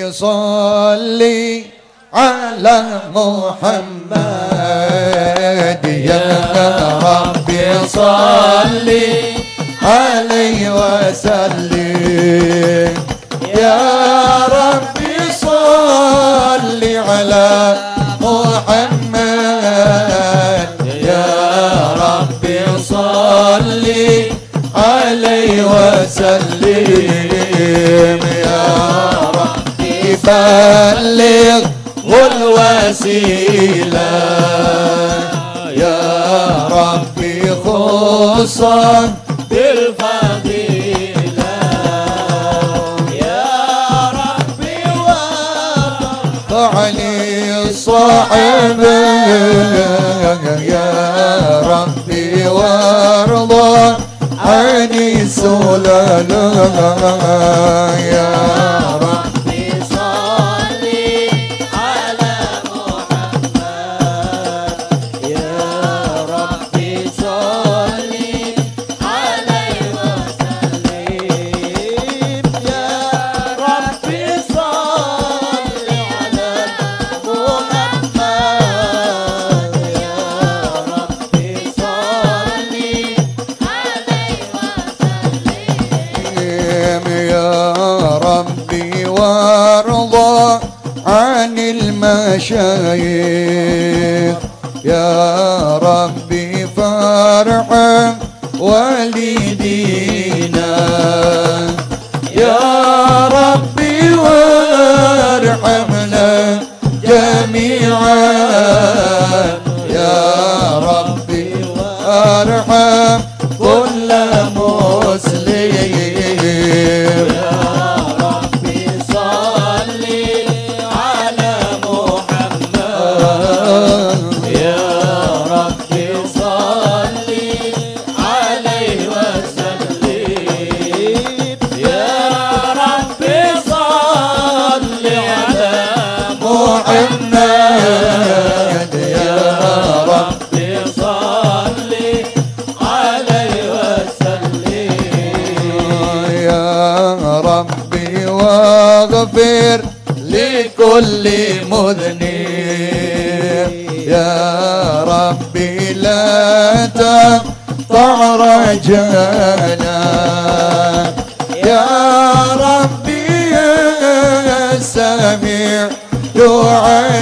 صلي على محمد يا ربي صلي عليه وسلم يا ربي صلي على محمد يا ربي صلي عليه وسلم يا ربي بلغ الوسيلة يا ربي خصا بالفضيلة يا ربي وارض صاحب يا ربي وارض عن سلالة يا ربي صلي على محمد يا ربي صلي عليه وسلم يا ربي صلي على محمد يا ربي صلي عليه وسلم يا ربي وارضى عن المشايخ يا ربي فارحم والدينا يا ربي وارحمنا جميعا يا ربي وارحم كل مسلم يا ربي صلي على محمد يا ربي صلي عليه وسلم يا ربي صلي على محمد يا ربي صلي عليه وسلم يا ربي واغفر لكل مذنب يا ربي لا تقطع رجانا يا ربي يا سميع دعاء